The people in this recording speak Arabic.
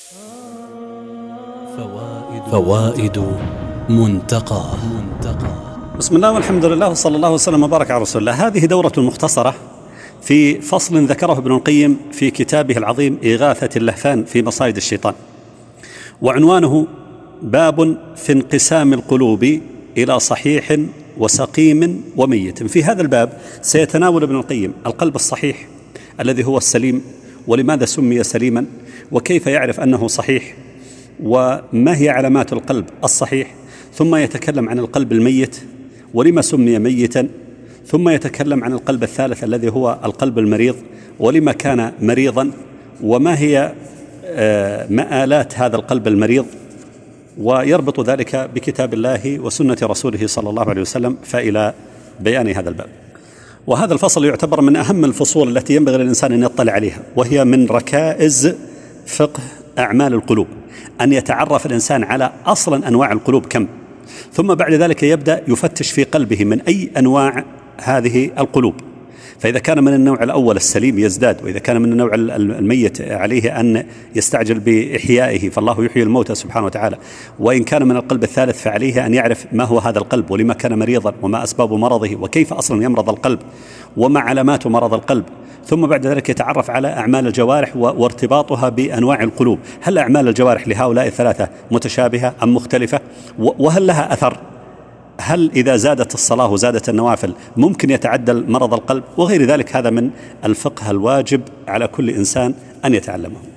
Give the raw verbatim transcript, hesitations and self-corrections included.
فوائد منتقى منتقى بسم الله والحمد لله وصلى الله وسلم وبارك على رسول الله. هذه دورة مختصرة في فصل ذكره ابن القيم في كتابه العظيم إغاثة اللهفان في مصائد الشيطان، وعنوانه باب في انقسام القلوب إلى صحيح وسقيم وميت. في هذا الباب سيتناول ابن القيم القلب الصحيح الذي هو السليم، ولماذا سمي سليما، وكيف يعرف أنه صحيح، وما هي علامات القلب الصحيح، ثم يتكلم عن القلب الميت ولما سمي ميتا، ثم يتكلم عن القلب الثالث الذي هو القلب المريض ولما كان مريضا، وما هي مآلات هذا القلب المريض، ويربط ذلك بكتاب الله وسنة رسوله صلى الله عليه وسلم فإلى بيان هذا الباب. وهذا الفصل يعتبر من أهم الفصول التي ينبغي للإنسان أن يطلع عليها، وهي من ركائز فقه أعمال القلوب، أن يتعرف الإنسان على أصلا أنواع القلوب كم، ثم بعد ذلك يبدأ يفتش في قلبه من أي أنواع هذه القلوب. فإذا كان من النوع الأول السليم يزداد، وإذا كان من النوع الميت عليه أن يستعجل بإحيائه، فالله يحيي الموتى سبحانه وتعالى. وإن كان من القلب الثالث فعليه أن يعرف ما هو هذا القلب ولما كان مريضا، وما أسباب مرضه، وكيف أصلا يمرض القلب، وما علامات مرض القلب. ثم بعد ذلك يتعرف على أعمال الجوارح وارتباطها بأنواع القلوب. هل أعمال الجوارح لهؤلاء الثلاثة متشابهة أم مختلفة، وهل لها أثر؟ هل إذا زادت الصلاة وزادت النوافل ممكن يتعدل مرض القلب؟ وغير ذلك. هذا من الفقه الواجب على كل إنسان أن يتعلمه.